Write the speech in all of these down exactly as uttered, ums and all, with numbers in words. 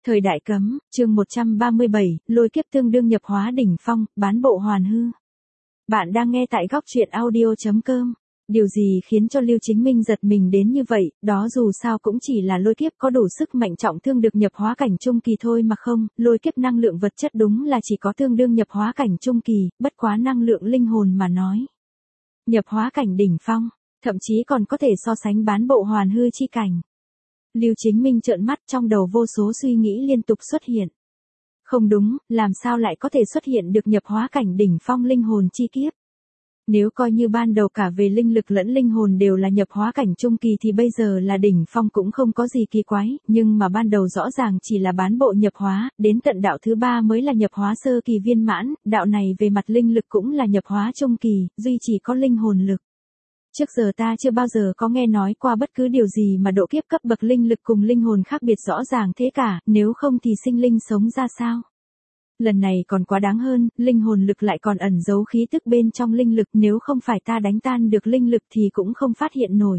Thời đại cấm, chương một trăm ba mươi bảy, lôi kiếp tương đương nhập hóa đỉnh phong, bán bộ hoàn hư. Bạn đang nghe tại góc truyện audio chấm com. Điều gì khiến cho Lưu Chính Minh giật mình đến như vậy, đó dù sao cũng chỉ là lôi kiếp có đủ sức mạnh trọng thương được nhập hóa cảnh trung kỳ thôi mà không, lôi kiếp năng lượng vật chất đúng là chỉ có tương đương nhập hóa cảnh trung kỳ, bất quá năng lượng linh hồn mà nói. Nhập hóa cảnh đỉnh phong, thậm chí còn có thể so sánh bán bộ hoàn hư chi cảnh. Lưu Chính Minh trợn mắt, trong đầu vô số suy nghĩ liên tục xuất hiện. Không đúng, làm sao lại có thể xuất hiện được nhập hóa cảnh đỉnh phong linh hồn chi kiếp? Nếu coi như ban đầu cả về linh lực lẫn linh hồn đều là nhập hóa cảnh trung kỳ thì bây giờ là đỉnh phong cũng không có gì kỳ quái, nhưng mà ban đầu rõ ràng chỉ là bán bộ nhập hóa, đến tận đạo thứ ba mới là nhập hóa sơ kỳ viên mãn, đạo này về mặt linh lực cũng là nhập hóa trung kỳ, duy chỉ có linh hồn lực. Trước giờ ta chưa bao giờ có nghe nói qua bất cứ điều gì mà độ kiếp cấp bậc linh lực cùng linh hồn khác biệt rõ ràng thế cả, nếu không thì sinh linh sống ra sao? Lần này còn quá đáng hơn, linh hồn lực lại còn ẩn giấu khí tức bên trong linh lực, nếu không phải ta đánh tan được linh lực thì cũng không phát hiện nổi.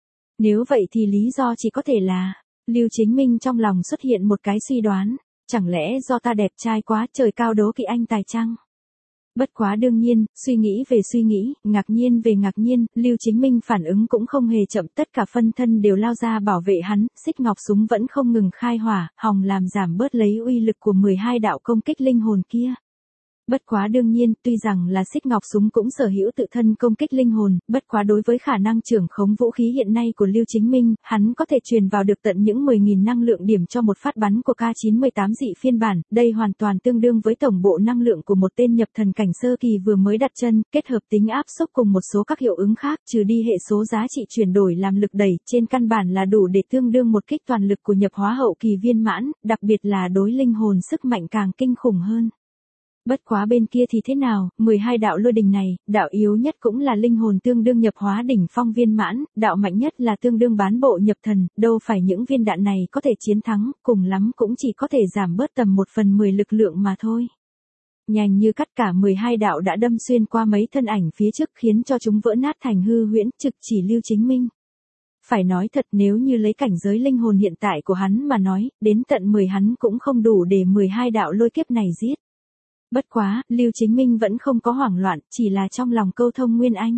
Nếu vậy thì lý do chỉ có thể là, Lưu Chính Minh trong lòng xuất hiện một cái suy đoán, chẳng lẽ do ta đẹp trai quá, trời cao đố kỵ anh tài chăng? Bất quá đương nhiên, suy nghĩ về suy nghĩ, ngạc nhiên về ngạc nhiên, Lưu Chính Minh phản ứng cũng không hề chậm, tất cả phân thân đều lao ra bảo vệ hắn, xích ngọc súng vẫn không ngừng khai hỏa, hòng làm giảm bớt lấy uy lực của mười hai đạo công kích linh hồn kia. Bất quá đương nhiên, tuy rằng là xích ngọc súng cũng sở hữu tự thân công kích linh hồn, bất quá đối với khả năng trưởng khống vũ khí hiện nay của Lưu Chính Minh, hắn có thể truyền vào được tận những mười nghìn năng lượng điểm cho một phát bắn của K chín mươi tám dị phiên bản, đây hoàn toàn tương đương với tổng bộ năng lượng của một tên nhập thần cảnh sơ kỳ vừa mới đặt chân, kết hợp tính áp xúc cùng một số các hiệu ứng khác, trừ đi hệ số giá trị chuyển đổi làm lực đẩy, trên căn bản là đủ để tương đương một kích toàn lực của nhập hóa hậu kỳ viên mãn, đặc biệt là đối linh hồn sức mạnh càng kinh khủng hơn. Bất quá bên kia thì thế nào, mười hai đạo lôi đình này, đạo yếu nhất cũng là linh hồn tương đương nhập hóa đỉnh phong viên mãn, đạo mạnh nhất là tương đương bán bộ nhập thần, đâu phải những viên đạn này có thể chiến thắng, cùng lắm cũng chỉ có thể giảm bớt tầm một phần mười lực lượng mà thôi. Nhanh như cắt cả mười hai đạo đã đâm xuyên qua mấy thân ảnh phía trước khiến cho chúng vỡ nát thành hư huyễn, trực chỉ Lưu Chính Minh. Phải nói thật, nếu như lấy cảnh giới linh hồn hiện tại của hắn mà nói, đến tận mười hắn cũng không đủ để mười hai đạo lôi kiếp này giết. Bất quá, Lưu Chính Minh vẫn không có hoảng loạn, chỉ là trong lòng câu thông Nguyên Anh.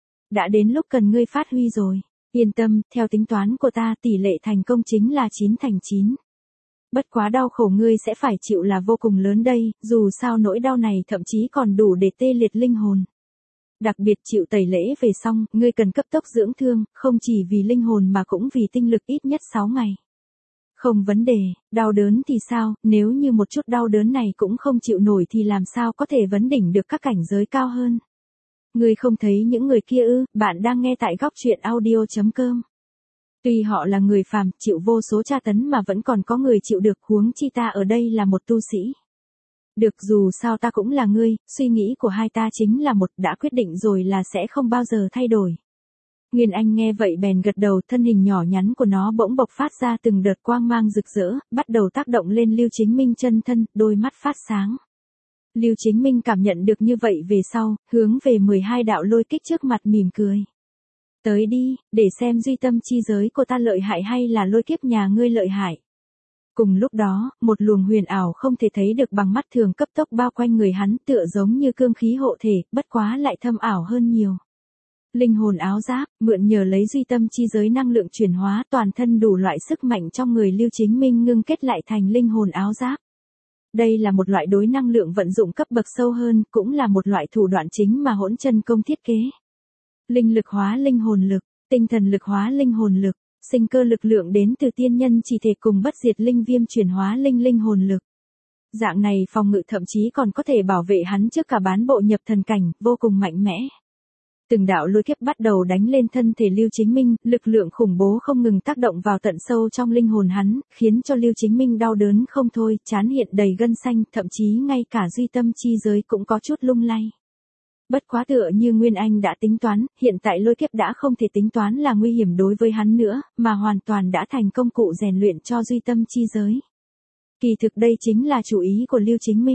Đã đến lúc cần ngươi phát huy rồi. Yên tâm, theo tính toán của ta tỷ lệ thành công chính là chín thành chín. Bất quá đau khổ ngươi sẽ phải chịu là vô cùng lớn đây, dù sao nỗi đau này thậm chí còn đủ để tê liệt linh hồn. Đặc biệt chịu tẩy lễ về xong, ngươi cần cấp tốc dưỡng thương, không chỉ vì linh hồn mà cũng vì tinh lực ít nhất sáu ngày. Không vấn đề, đau đớn thì sao, nếu như một chút đau đớn này cũng không chịu nổi thì làm sao có thể vấn đỉnh được các cảnh giới cao hơn. Ngươi không thấy những người kia ư, bạn đang nghe tại góc truyện audio chấm com. Tuy họ là người phàm, chịu vô số tra tấn mà vẫn còn có người chịu được, huống chi ta ở đây là một tu sĩ. Được, dù sao ta cũng là ngươi, suy nghĩ của hai ta chính là một, đã quyết định rồi là sẽ không bao giờ thay đổi. Nguyên Anh nghe vậy bèn gật đầu, thân hình nhỏ nhắn của nó bỗng bộc phát ra từng đợt quang mang rực rỡ, bắt đầu tác động lên Lưu Chính Minh chân thân, đôi mắt phát sáng. Lưu Chính Minh cảm nhận được như vậy về sau, hướng về mười hai đạo lôi kích trước mặt mỉm cười. Tới đi, để xem duy tâm chi giới của ta lợi hại hay là lôi kiếp nhà ngươi lợi hại. Cùng lúc đó, một luồng huyền ảo không thể thấy được bằng mắt thường cấp tốc bao quanh người hắn, tựa giống như cương khí hộ thể, bất quá lại thâm ảo hơn nhiều. Linh hồn áo giáp, mượn nhờ lấy duy tâm chi giới năng lượng chuyển hóa toàn thân đủ loại sức mạnh trong người Lưu Chính Minh ngưng kết lại thành linh hồn áo giáp. Đây là một loại đối năng lượng vận dụng cấp bậc sâu hơn, cũng là một loại thủ đoạn chính mà Hỗn Chân Công thiết kế. Linh lực hóa linh hồn lực, tinh thần lực hóa linh hồn lực, sinh cơ lực lượng đến từ tiên nhân chỉ thể cùng bất diệt linh viêm chuyển hóa linh linh hồn lực. Dạng này phòng ngự thậm chí còn có thể bảo vệ hắn trước cả bán bộ nhập thần cảnh, vô cùng mạnh mẽ. Từng đạo lôi kiếp bắt đầu đánh lên thân thể Lưu Chính Minh, lực lượng khủng bố không ngừng tác động vào tận sâu trong linh hồn hắn, khiến cho Lưu Chính Minh đau đớn không thôi, trán hiện đầy gân xanh, thậm chí ngay cả duy tâm chi giới cũng có chút lung lay. Bất quá tựa như Nguyên Anh đã tính toán, hiện tại lôi kiếp đã không thể tính toán là nguy hiểm đối với hắn nữa, mà hoàn toàn đã thành công cụ rèn luyện cho duy tâm chi giới. Kỳ thực đây chính là chủ ý của Lưu Chính Minh.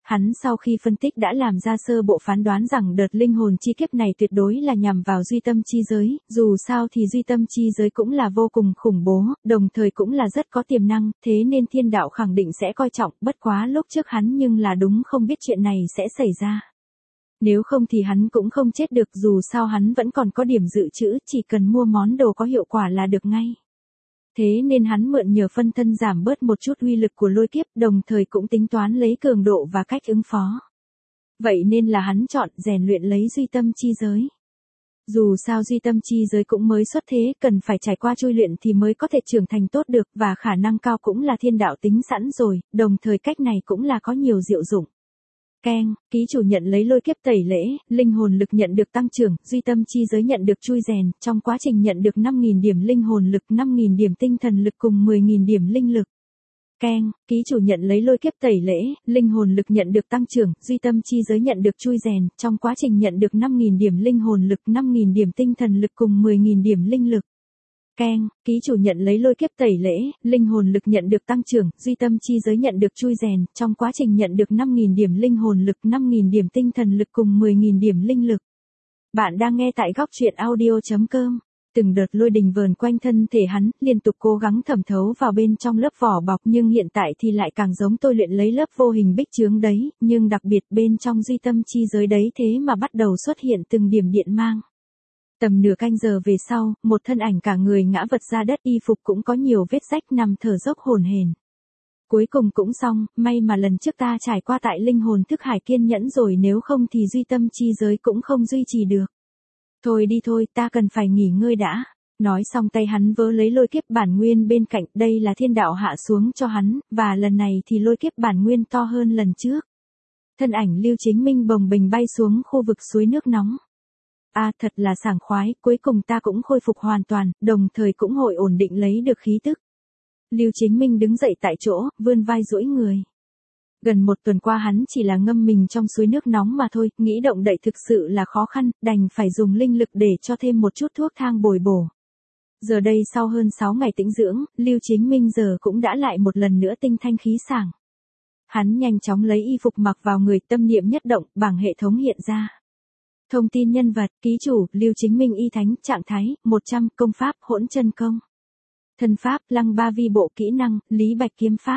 Hắn sau khi phân tích đã làm ra sơ bộ phán đoán rằng đợt linh hồn chi kiếp này tuyệt đối là nhằm vào duy tâm chi giới, dù sao thì duy tâm chi giới cũng là vô cùng khủng bố, đồng thời cũng là rất có tiềm năng, thế nên thiên đạo khẳng định sẽ coi trọng, bất quá lúc trước hắn nhưng là đúng không biết chuyện này sẽ xảy ra. Nếu không thì hắn cũng không chết được, dù sao hắn vẫn còn có điểm dự trữ, chỉ cần mua món đồ có hiệu quả là được ngay. Thế nên hắn mượn nhờ phân thân giảm bớt một chút uy lực của lôi kiếp, đồng thời cũng tính toán lấy cường độ và cách ứng phó. Vậy nên là hắn chọn rèn luyện lấy duy tâm chi giới. Dù sao duy tâm chi giới cũng mới xuất thế, cần phải trải qua chui luyện thì mới có thể trưởng thành tốt được, và khả năng cao cũng là thiên đạo tính sẵn rồi, đồng thời cách này cũng là có nhiều diệu dụng. Keng, ký chủ nhận lấy lôi kiếp tẩy lễ, linh hồn lực nhận được tăng trưởng, duy tâm chi giới nhận được chui rèn, trong quá trình nhận được năm nghìn điểm linh hồn lực, năm nghìn điểm tinh thần lực cùng mười nghìn điểm linh lực. Keng, ký chủ nhận lấy lôi kiếp tẩy lễ, linh hồn lực nhận được tăng trưởng, duy tâm chi giới nhận được chui rèn, trong quá trình nhận được năm nghìn điểm linh hồn lực, năm nghìn điểm tinh thần lực cùng mười nghìn điểm linh lực. Keng, ký chủ nhận lấy lôi kiếp tẩy lễ, linh hồn lực nhận được tăng trưởng, duy tâm chi giới nhận được chui rèn, trong quá trình nhận được năm nghìn điểm linh hồn lực, năm nghìn điểm tinh thần lực cùng mười nghìn điểm linh lực. Bạn đang nghe tại góc truyện audio chấm com. Từng đợt lôi đình vờn quanh thân thể hắn, liên tục cố gắng thẩm thấu vào bên trong lớp vỏ bọc, nhưng hiện tại thì lại càng giống tôi luyện lấy lớp vô hình bích chướng đấy, nhưng đặc biệt bên trong duy tâm chi giới đấy thế mà bắt đầu xuất hiện từng điểm điện mang. Tầm nửa canh giờ về sau, một thân ảnh cả người ngã vật ra đất, y phục cũng có nhiều vết rách, nằm thở dốc hổn hển. Cuối cùng cũng xong, may mà lần trước ta trải qua tại linh hồn thức hải kiên nhẫn rồi, nếu không thì duy tâm chi giới cũng không duy trì được. Thôi đi thôi, ta cần phải nghỉ ngơi đã. Nói xong tay hắn vớ lấy lôi kiếp bản nguyên bên cạnh, đây là thiên đạo hạ xuống cho hắn, và lần này thì lôi kiếp bản nguyên to hơn lần trước. Thân ảnh Lưu Chính Minh bồng bềnh bay xuống khu vực suối nước nóng. A à, thật là sảng khoái, cuối cùng ta cũng khôi phục hoàn toàn, đồng thời cũng hội ổn định lấy được khí tức. Lưu Chính Minh đứng dậy tại chỗ, vươn vai duỗi người. Gần một tuần qua hắn chỉ là ngâm mình trong suối nước nóng mà thôi, nghĩ động đậy thực sự là khó khăn, đành phải dùng linh lực để cho thêm một chút thuốc thang bồi bổ. Giờ đây sau hơn sáu ngày tĩnh dưỡng, Lưu Chính Minh giờ cũng đã lại một lần nữa tinh thanh khí sảng. Hắn nhanh chóng lấy y phục mặc vào người, tâm niệm nhất động, bảng hệ thống hiện ra. Thông tin nhân vật, ký chủ, Lưu Chính Minh y thánh, trạng thái, một trăm, công pháp, hỗn chân công. Thân pháp, lăng ba vi bộ, kỹ năng, Lý Bạch kiếm pháp.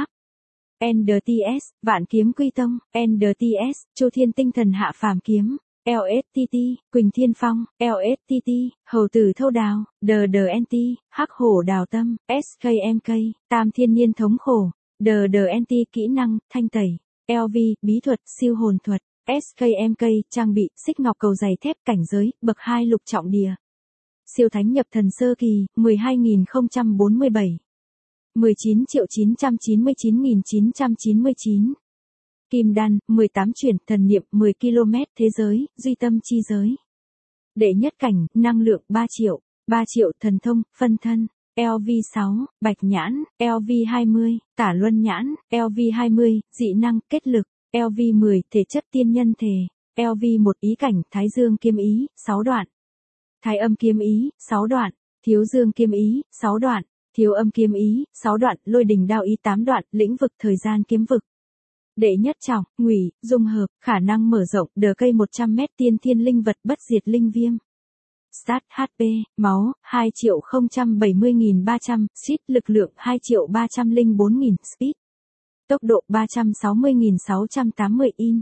en đê tê ét, vạn kiếm quy tông, en đê tê ét, Chu Thiên tinh thần hạ phàm kiếm, lờ ét tê tê, Quỳnh Thiên Phong, lờ ét tê tê, Hầu tử thâu đào, đê đê en tê, Hắc hổ đào tâm, ét ca em ca, Tam thiên niên thống khổ, đê đê en tê kỹ năng, thanh tẩy, lờ vê, bí thuật, siêu hồn thuật, ét ca em ca, trang bị, xích ngọc cầu dày thép, cảnh giới, bậc hai lục trọng địa. Siêu thánh nhập thần sơ kỳ, mười hai nghìn không trăm bốn mươi bảy. mười chín triệu chín trăm chín mươi chín nghìn chín trăm chín mươi chín. Kim đan, mười tám chuyển, thần niệm, mười ki lô mét, thế giới, duy tâm chi giới. Đệ nhất cảnh, năng lượng, ba triệu, ba triệu, thần thông, phân thân, lờ vê sáu, bạch nhãn, lờ vê hai mươi, tả luân nhãn, lờ vê hai mươi, dị năng, kết lực, lờ vê mười, thể chất tiên nhân thể, lờ vê một, ý cảnh, thái dương kiếm ý, sáu đoạn. Thái âm kiếm ý, sáu đoạn, thiếu dương kiếm ý, sáu đoạn. Thiếu âm kiếm ý, sáu đoạn, lôi đình đao ý tám đoạn, lĩnh vực thời gian kiếm vực. Đệ nhất trọng, ngụy, dung hợp, khả năng mở rộng, đờ cây một trăm mét, tiên thiên linh vật, bất diệt linh viêm. Stat hát pê, máu, hai triệu không trăm bảy mươi nghìn ba trăm, speed, lực lượng, hai triệu ba trăm lẻ bốn nghìn, speed. Tốc độ, ba trăm sáu mươi nghìn sáu trăm tám mươi in.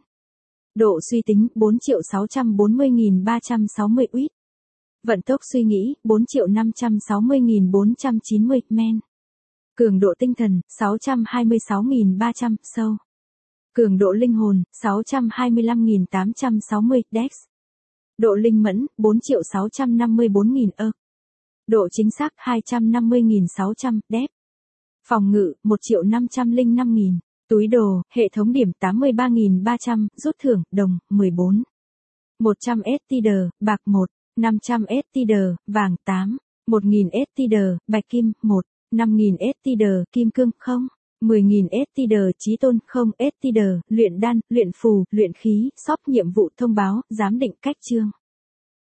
Độ suy tính, bốn triệu sáu trăm bốn mươi nghìn ba trăm sáu mươi uýt. Vận tốc suy nghĩ, bốn triệu năm trăm sáu mươi nghìn bốn trăm chín mươi, men. Cường độ tinh thần, sáu trăm hai mươi sáu nghìn ba trăm, sâu. Cường độ linh hồn, sáu trăm hai mươi lăm nghìn tám trăm sáu mươi, dex. Độ linh mẫn, bốn triệu sáu trăm năm mươi bốn nghìn, ơ. Độ chính xác, hai trăm năm mươi nghìn sáu trăm, dep. Phòng ngự, một triệu năm trăm lẻ năm nghìn. Túi đồ, hệ thống điểm tám mươi ba nghìn ba trăm, rút thưởng, đồng, mười bốn. một trăm ét tê đê, bạc một. năm trăm ét tê đê, vàng tám, một nghìn ét tê đê, bạch kim, một, năm nghìn ét tê đê, kim cương, không, mười nghìn ét tê đê, chí tôn, không ét tê đê, luyện đan, luyện phù, luyện khí, shop nhiệm vụ thông báo, giám định cách chương.